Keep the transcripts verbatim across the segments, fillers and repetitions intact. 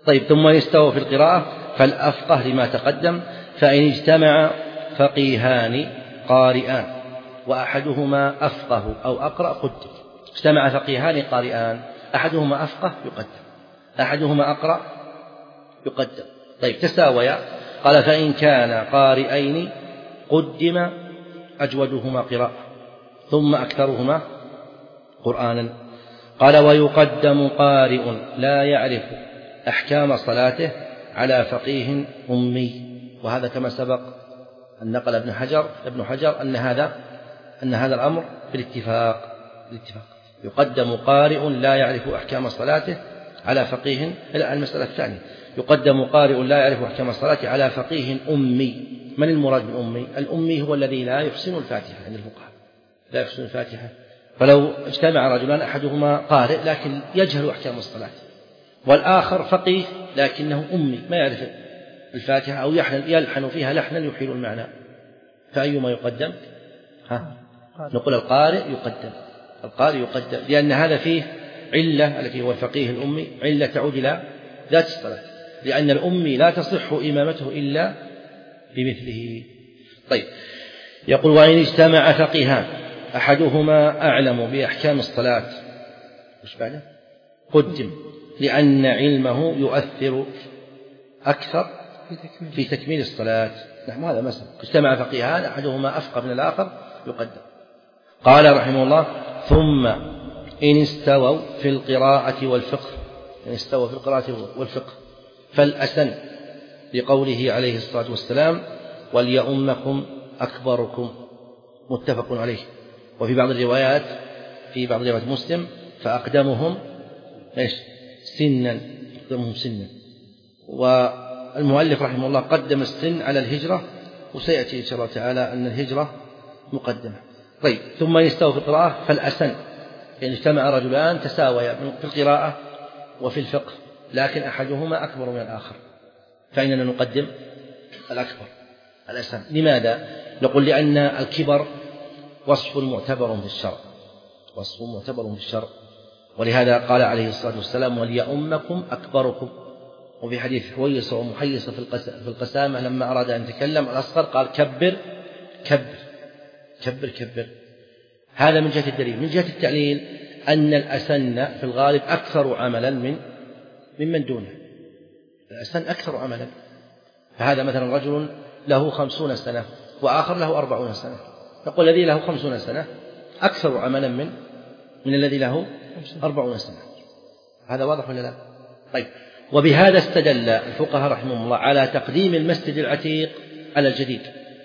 طيب ثم يستوى في القراءة فالأفقه لما تقدم. فإن اجتمع فقيهان قارئان وأحدهما أفقه أو أقرأ قدم. اجتمع فقيهان قارئان أحدهما أفقه يقدم، أحدهما أقرأ يقدم. طيب تساويا، قال فإن كان قارئين قدم أجودهما قراءة ثم أكثرهما قرآنا. قال ويقدم قارئ لا يعرف أحكام صلاته على فقيه أمي. وهذا كما سبق أن نقل ابن حجر ابن حجر أن هذا أن هذا الأمر بالاتفاق بالاتفاق يقدم قارئ لا يعرف أحكام صلاته على فقيه. المسألة الثانية يقدم قارئ لا يعرف أحكام الصلاة على فقيه أمي. من المراد بالأمي؟ الأمي هو الذي لا يحسن الفاتحة عند الفقهاء، لا يحسن الفاتحة. فلو اجتمع رجلان أحدهما قارئ لكن يجهل أحكام الصلاة، والآخر فقيه لكنه أمي ما يعرف الفاتحة أو يلحن فيها لحنا يحيل المعنى، فأيما يقدم؟ ها؟ نقول القارئ يقدم، القارئ يقدم لأن هذا فيه علة التي هو الفقيه الأمي، علة تعود إلى ذات الصلاة، لأن الأمي لا تصح إمامته إلا بمثله. طيب يقول وإن اجتمع فقيهان أحدهما أعلم بأحكام الصلاة وش بعده؟ قدم لأن علمه يؤثر أكثر في تكميل الصلاة. نحن هذا مثلا اجتمع فقيهان أحدهما أفقه من الآخر يقدم. قال رحمه الله ثم إن استووا في القراءة والفقه، إن استووا في القراءة والفقه فالأسن لقوله عليه الصلاة والسلام وليؤمكم أكبركم، متفق عليه. وفي بعض الروايات في بعض روايات مسلم فأقدمهم إيش سنا، أقدمهم سنا. والمؤلف رحمه الله قدم السن على الهجرة، وسيأتي إن شاء الله تعالى أن الهجرة مقدمة. طيب ثم يستوى في القراءة فالأسن، يعني اجتمع رجلان تساويا في القراءة وفي الفقه لكن أحدهما أكبر من الآخر، فإننا نقدم الأكبر الأسن. لماذا؟ نقول لأن الكبر وصف معتبر في الشرع، وصف معتبر في الشرع، ولهذا قال عليه الصلاة والسلام وليؤمكم أكبركم. وفي حديث حويصة ومحيصة في القسامة لما أراد أن يتكلم الأصغر قال كبر كبر كبر كبر. هذا من جهة الدليل. من جهة التعليل أن الأسن في الغالب أكثر عملا من ممن دونه، الأسن أكثر عملا. فهذا مثلا رجل له خمسون سنة وآخر له أربعون سنة، نقول الذي له خمسون سنة أكثر عملا من من الذي له أربعون سنة. هذا واضح ولا لا؟ طيب وبهذا استدل الفقهاء رحمهم الله على تقديم المسجد العتيق على الجديد.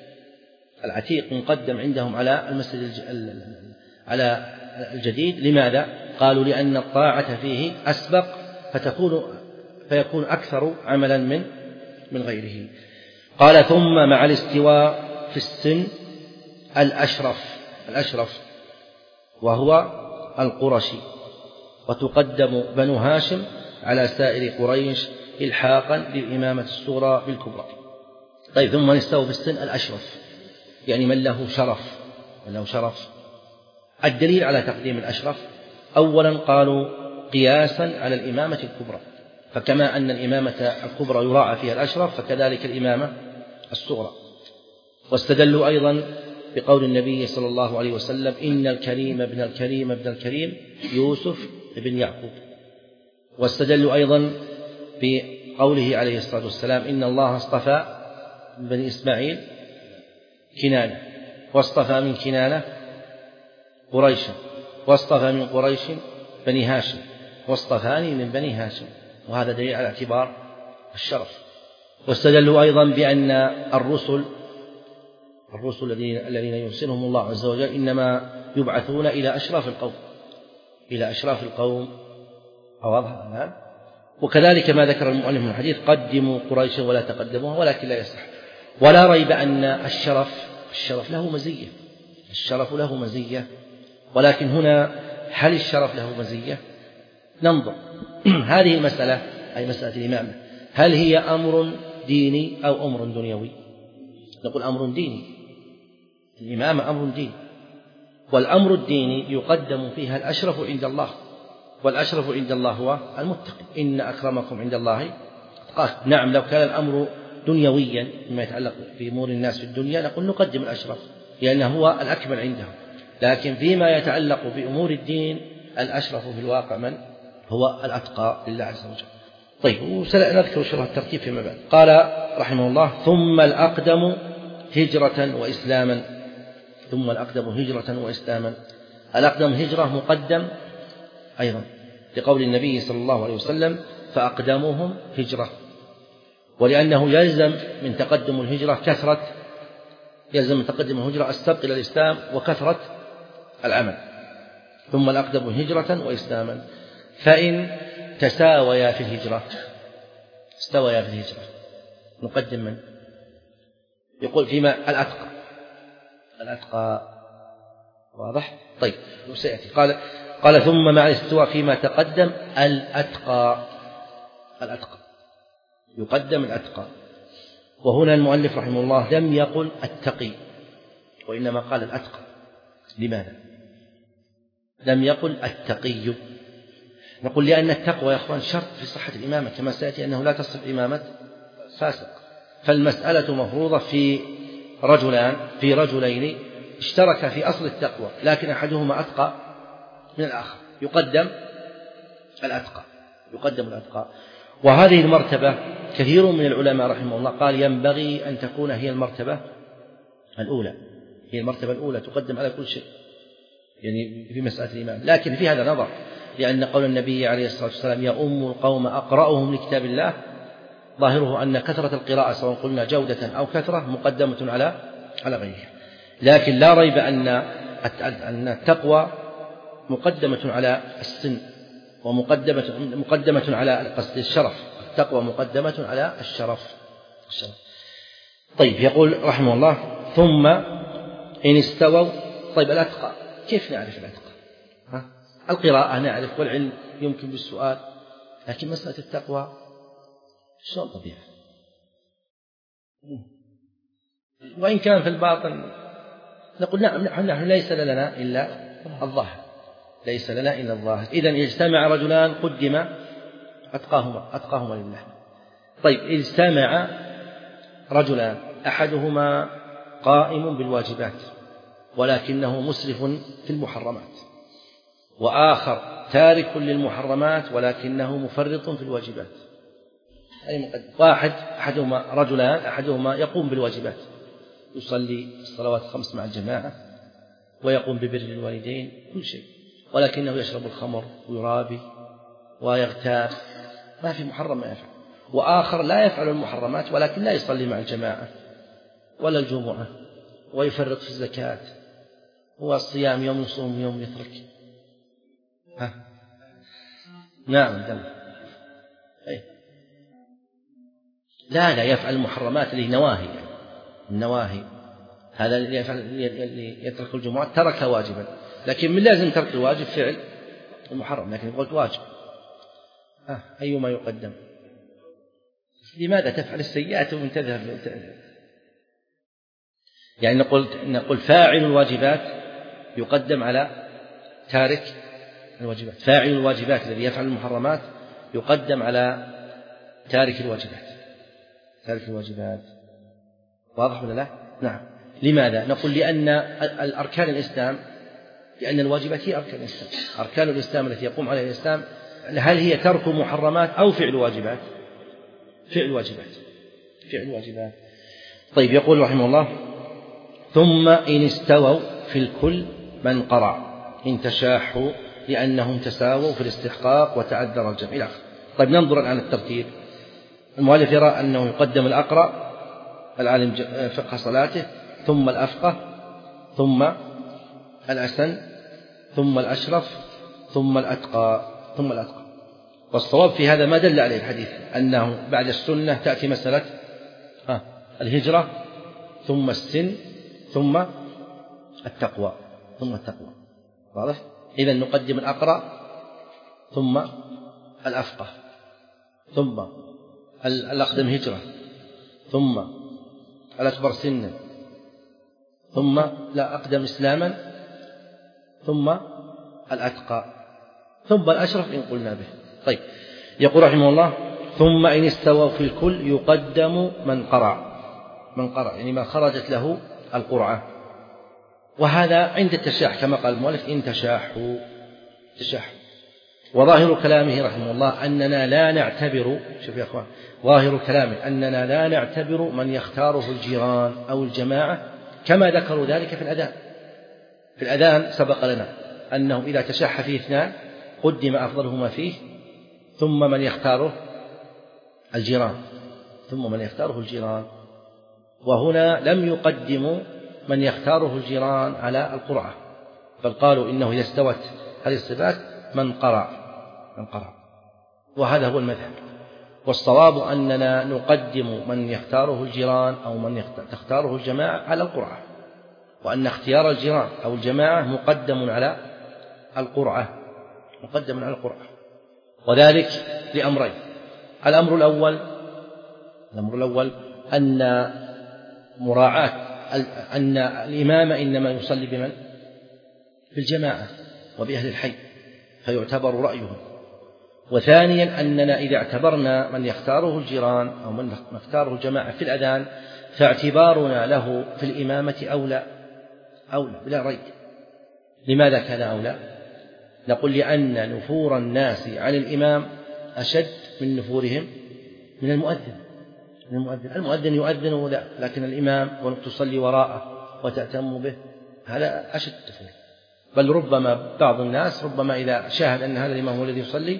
العتيق مقدم عندهم على المسجد على الجديد. لماذا؟ قالوا لأن الطاعة فيه أسبق فتكون فيكون أكثر عملا من من غيره. قال ثم مع الاستواء في السن الأشرف الأشرف وهو القرشي، وتقدم بنو هاشم على سائر قريش إلحاقا للإمامة الصغرى بالكبرى. طيب ثم نستوى في السن الأشرف يعني من له شرف، من له شرف. الدليل على تقديم الأشرف أولا قالوا قياسا على الإمامة الكبرى، فكما أن الإمامة الكبرى يراعى فيها الأشرف فكذلك الإمامة الصغرى. واستدلوا أيضا بقول النبي صلى الله عليه وسلم إن الكريم ابن الكريم ابن الكريم يوسف ابن يعقوب. واستدلوا أيضا بقوله عليه الصلاة والسلام إن الله اصطفى من بني إسماعيل كنانة، واصطفى من كنانة قريشا، واصطفى من قريش بني هاشم، واصطفاني من بني هاشم. وهذا دليل على اعتبار الشرف. واستدلوا أيضا بأن الرسل الرسل الذين يرسلهم الله عز وجل إنما يبعثون إلى أشراف القوم إلى أشراف القوم. واضح الآن؟ وكذلك ما ذكر المؤلف من الحديث قدموا قريشا ولا تقدموها، ولكن لا يصح. ولا ريب أن الشرف الشرف له مزية، الشرف له مزية، ولكن هنا هل الشرف له مزية؟ ننظر. هذه المسألة أي مسألة الإمامة هل هي أمر ديني أو أمر دنيوي؟ نقول أمر ديني، الإمامة أمر ديني، والأمر الديني يقدم فيها الأشرف عند الله، والأشرف عند الله هو المتقي. إن أكرمكم عند الله أتقاك. نعم لو كان الأمر دنيويا مما يتعلق بأمور الناس في الدنيا نقول نقدم الأشرف لأنه هو الأكمل عندهم، لكن فيما يتعلق بأمور الدين الأشرف في الواقع من هو الأتقى لله عز وجل. طيب وسنذكر شرح الترتيب فيما بعد. قال رحمه الله ثم الأقدم هجرة وإسلاما. ثم الأقدم هجرة وإسلاما. الأقدم هجرة مقدم أيضا لقول النبي صلى الله عليه وسلم فأقدمهم هجرة، ولأنه يلزم من تقدم الهجرة كثرة يلزم من تقدم الهجرة السبق إلى الإسلام وكثرة العمل. ثم الأقدم هجرة وإسلاما. فإن تساويا في الهجرة استويا في الهجرة نقدم من يقول فيما الأتقى الأتقى واضح. طيب وسيأتي قال قال ثم مع الاستواء فيما تقدم الأتقى الأتقى يقدم الأتقى. وهنا المؤلف رحمه الله لم يقل التقي وإنما قال الأتقى. لماذا لم يقل التقي؟ نقول لأن التقوى يا أخوان شرط في صحة الإمامة كما سيأتي أنه لا تصح إمامة فاسق. فالمسألة مفروضة في رجلان في رجلين اشتركا في أصل التقوى لكن أحدهما أتقى من الآخر يقدم الأتقى يقدم الأتقى. وهذه المرتبة كثير من العلماء رحمه الله قال ينبغي أن تكون هي المرتبة الأولى هي المرتبة الأولى تقدم على كل شيء يعني في مسألة الإمام. لكن في هذا نظر لأن قول النبي عليه الصلاة والسلام يؤم القوم أقرأهم لكتاب الله ظاهره أن كثرة القراءة سواء قلنا جودة أو كثرة مقدمة على على غيرها. لكن لا ريب أن أن التقوى مقدمة على السن ومقدمة مقدمة على قصد الشرف. التقوى مقدمة على الشرف الشرف. طيب يقول رحمه الله ثم إن استووا. طيب الأتقى كيف نعرف الأتقى؟ ها؟ القراءة نعرف والعلم يمكن بالسؤال، لكن مسألة التقوى شلون طبيعة؟ وإن كان في الباطن نقول نعم نحن ليس لنا إلا الظاهر ليس لنا إلا الظاهر. إذن اجتمع رجلان قدم أتقاهما أتقاهما لله. طيب اجتمع رجلان أحدهما قائم بالواجبات ولكنه مسرف في المحرمات وآخر تارك للمحرمات ولكنه مفرط في الواجبات. أي واحد أحدهما رجلان أحدهما يقوم بالواجبات يصلي الصلوات الخمس مع الجماعة ويقوم ببر الوالدين كل شيء ولكنه يشرب الخمر ويرابي ويغتاب ما في محرم ما يفعل. وآخر لا يفعل المحرمات ولكن لا يصلي مع الجماعة ولا الجمعة ويفرط في الزكاة والصيام يوم يصوم يوم يترك. ها نعم دم. أي. لا لا يفعل المحرمات اللي نواهي يعني. النواهي هذا اللي يفعل اللي يترك الجمعة ترك واجبا، لكن من لازم ترك الواجب فعل المحرم، لكن قلت واجب. ها أيما يقدم؟ لماذا تفعل السيئات ومن تذهب؟ يعني نقول نقول فاعل الواجبات يقدم على تارك الواجبات. فاعل الواجبات الذي يفعل المحرمات يقدم على تارك الواجبات تارك الواجبات. واضح ولا لا؟ نعم. لماذا؟ نقول لأن الأركان الإسلام لأن الواجبات هي أركان الإسلام. أركان الإسلام التي يقوم عليها الإسلام هل هي ترك محرمات أو فعل واجبات؟ فعل واجبات فعل واجبات. طيب يقول رحمه الله ثم إن استووا في الكل من قرع إن تشاحوا لأنهم تساووا في الاستحقاق وتعذر الجمع إلى آخره. طيب ننظر الآن الترتيب. المؤلف يرى أنه يقدم الأقرأ العالم فقه صلاته ثم الأفقه ثم الأسن ثم الأشرف ثم الأتقى ثم الأتقى. والصواب في هذا ما دل عليه الحديث أنه بعد السنة تأتي مسألة الهجرة ثم السن ثم التقوى ثم التقوى. واضح؟ إذن نقدم الأقرأ ثم الأفقه ثم الأقدم هجرة ثم الأكبر سنا ثم لا أقدم إسلاما ثم الأتقى ثم الأشرف إن قلنا به. طيب يقول رحمه الله ثم إن استووا في الكل يقدم من قرع من قرع يعني ما خرجت له القرعة. وهذا عند التشاح كما قال المؤلف إن تشاحوا تشاحوا. وظاهر كلامه رحمه الله أننا لا نعتبر، شوف يا أخوان، ظاهر كلامه أننا لا نعتبر من يختاره الجيران أو الجماعة كما ذكروا ذلك في الأذان. في الأذان سبق لنا أنه إذا تشاح فيه اثنان قدم أفضلهما فيه ثم من يختاره الجيران ثم من يختاره الجيران وهنا لم يقدموا من يختاره الجيران على القرعة، بل قالوا إنه إذا استوت هذه الصفات من قرع من قرع وهذا هو المذهب. والصواب أننا نقدم من يختاره الجيران أو من تختاره الجماعة على القرعة، وأن اختيار الجيران أو الجماعة مقدم على القرعة مقدم على القرعة وذلك لأمرين. الأمر الأول الأمر الأول أن مراعاة أن الإمام إنما يصلي بمن؟ بالجماعة وبأهل الحي فيعتبر رأيهم. وثانيا أننا إذا اعتبرنا من يختاره الجيران أو من يختاره الجماعة في الأذان فاعتبارنا له في الإمامة أولى أولى بلا ريب. لماذا كان أولى؟ نقول لأن نفور الناس عن الإمام أشد من نفورهم من المؤذن. المؤذن المؤذن يؤذن ولا لكن الإمام وتصلي وراءه وتأتم به هذا أشد تفور. بل ربما بعض الناس ربما إذا شاهد أن هذا الإمام هو الذي يصلي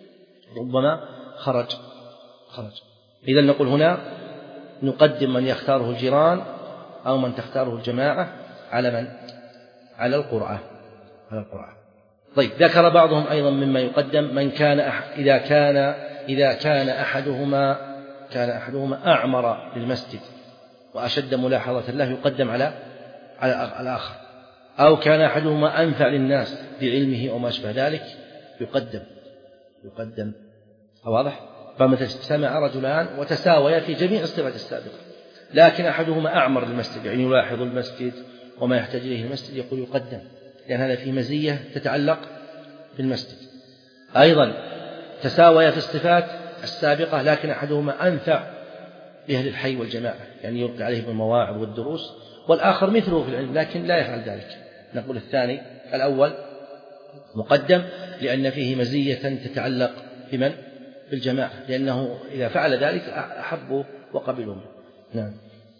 ربما خرج خرج إذا نقول هنا نقدم من يختاره الجيران أو من تختاره الجماعة على من؟ على القرعة على القرعة. طيب ذكر بعضهم أيضا مما يقدم من كان أح... إذا كان إذا كان أحدهما كان أحدهما أعمر للمسجد وأشد ملاحظة له يقدم على على الآخر، أو كان أحدهما أنفع للناس بعلمه أو ما أشبه ذلك يقدم يقدم واضح؟ فمثل اجتمع رجلان وتساويا في جميع الصفات السابقة لكن أحدهما أعمر للمسجد يعني يلاحظ المسجد وما يحتاج إليه المسجد يقول يقدم لأن هذا فيه مزية تتعلق بالمسجد. أيضا تساويا في الصفات السابقة لكن أحدهما أنفع بأهل الحي والجماعة يعني يلقي عليه بالمواعظ والدروس، والآخر مثله في العلم لكن لا يفعل ذلك. نقول الثاني الأول مقدم لأن فيه مزية تتعلق بمن؟ بالجماعة لأنه إذا فعل ذلك أحبوا وقبلوا. نعم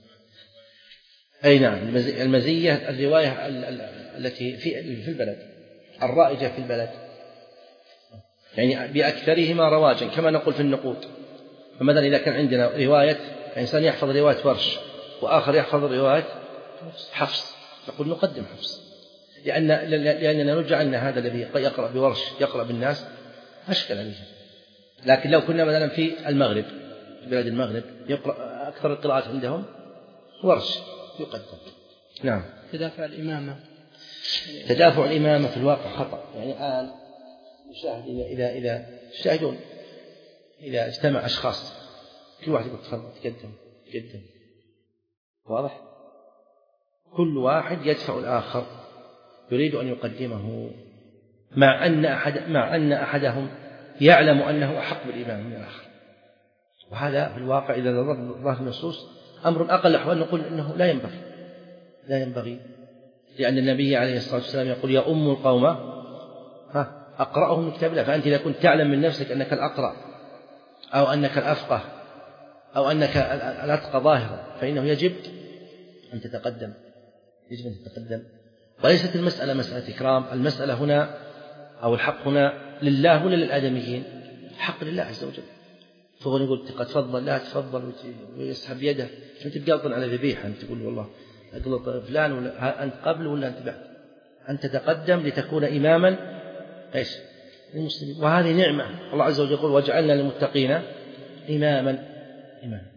أي نعم المزية الرواية التي في البلد الرائجة في البلد يعني بأكثرهما رواجا كما نقول في النقود. فمثلا إذا كان عندنا رواية إنسان يحفظ رواية ورش وآخر يحفظ رواية حفص نقول نقدم حفص لأن لأننا نرجع أن هذا الذي يقرأ بورش يقرأ بالناس أشكل عليه. لكن لو كنا مثلا في المغرب في بلاد المغرب يقرأ أكثر القراءات عندهم ورش يقدم. نعم تدافع الإمامة تدافع الإمامة في الواقع خطأ يعني الآن يشاهد إذا إذا إذا تشاهدون إذا اجتمع أشخاص كل واحد يقول تفضل تقدم تقدم واضح؟ كل واحد يدفع الآخر يريد أن يقدمه مع أن أحد مع أن أحدهم يعلم أنه أحق بالإمام من الآخر. وهذا في الواقع إذا نظرنا ظاهر النصوص أمر أقل أحوال نقول إنه لا ينبغي لا ينبغي لأن النبي عليه الصلاة والسلام يقول يا أم القوم ها أقرأهم من كتاب الله. فأنت إذا كنت تعلم من نفسك أنك الأقرأ أو أنك الأفقه أو أنك الأتقى ظاهرا فإنه يجب أن تتقدم يجب أن تتقدم. وليست المسألة مسألة إكرام، المسألة هنا أو الحق هنا لله ولا للآدميين؟ حق لله عز وجل. فهو يقول تفضل لا تفضل ويسحب يده أنت تقلطن على ذبيحة أنت تقول والله أقلط فلان ولا أنت قبل ولا أنت بعد. أنت تقدم لتكون إماما إيش للمسلمين وهذه نعمة. الله عز وجل يقول وجعلنا للمتقين إماما إماما.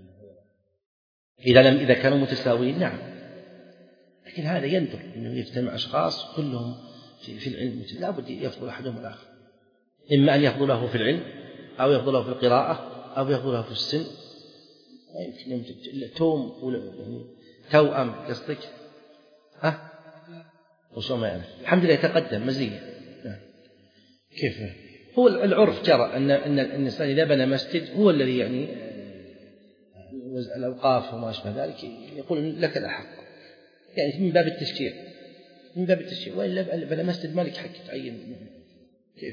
إذا لم إذا كانوا متساويين نعم، لكن هذا يندر إنه يجتمع أشخاص كلهم في, في العلم لا بد يفضل أحدهم الآخر، إما أن يفضله في العلم أو يفضله في القراءة أو يفضله في السن. لا يمكن توم يعني توأم قصدك ها وشو ما يعني الحمد لله يتقدم مزية. كيف هو العرف جرى أن أن الإنسان إذا بنى مسجد هو الذي يعني الأوقاف وما أشبه ذلك يقول لك الأحق، يعني من باب التشجيع، من باب التشجيع، وإلا بنى مسجد مالك حق تعين كيف؟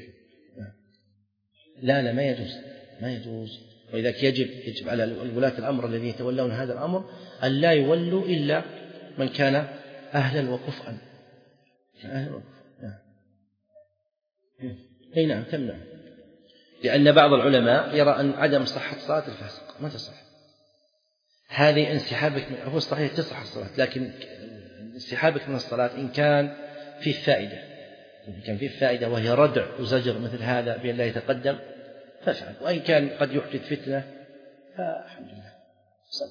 لا لا ما يجوز، ما يجوز. ولذلك يجب يجب على ولاة الأمر الذين يتولون هذا الأمر أن لا يولوا إلا من كان أهلا وكفءا. أهلا وكفءا. أي نعم تمنع، لأن بعض العلماء يرى أن عدم صحة صلاة الفاسق ما تصح. هذه انسحابك من هو الصحيح تصح الصلاة، لكن انسحابك من الصلاة إن كان في فائدة، إن كان في فائدة وهي ردع وزجر مثل هذا بأن لا يتقدم فافعل، وإن كان قد يحدث فتنة فالحمد لله صل.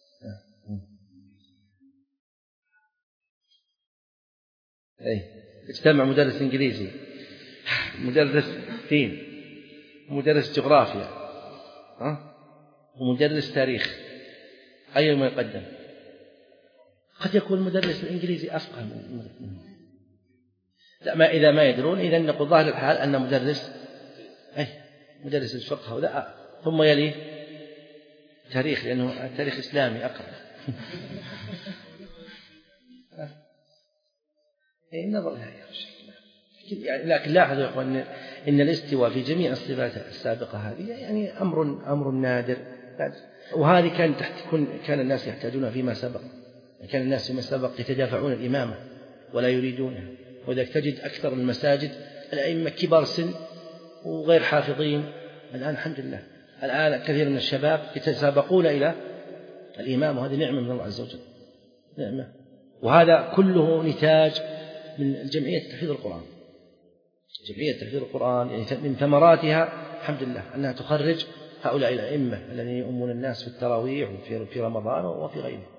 أي اجتمع مدرس إنجليزي، مدرس دين، مدرس جغرافيا، ها، ومدرس تاريخ، أيهما يقدم؟ قد يكون المدرس الإنجليزي أفقه منه. لا ما إذا ما يدرون إذا نقول ظاهر الحال أن مدرس أي مدرس الفقه ولا ثم يليه تاريخ، لأنه التاريخ إسلامي أقرب. إيه النظر لها يا شيخ. يعني لكن لاحظوا يا أخوان إن الاستواء في جميع الصفات السابقة هذه يعني أمر أمر نادر، وهذه كان تحت كان الناس يحتاجونها فيما سبق، كان الناس فيما سبق يتدافعون الإمامة ولا يريدونها، وذلك تجد أكثر المساجد الأئمة كبار سن وغير حافظين. الآن الحمد لله الآن كثير من الشباب يتسابقون إلى الإمام، وهذه نعمة من الله عز وجل، نعمة. وهذا كله نتاج من الجمعية تحفيظ القرآن. جمعية تحفيظ القرآن يعني من ثمراتها الحمد لله أنها تخرج هؤلاء الأئمة الذين يؤمون الناس في التراويح وفي رمضان وفي غيره.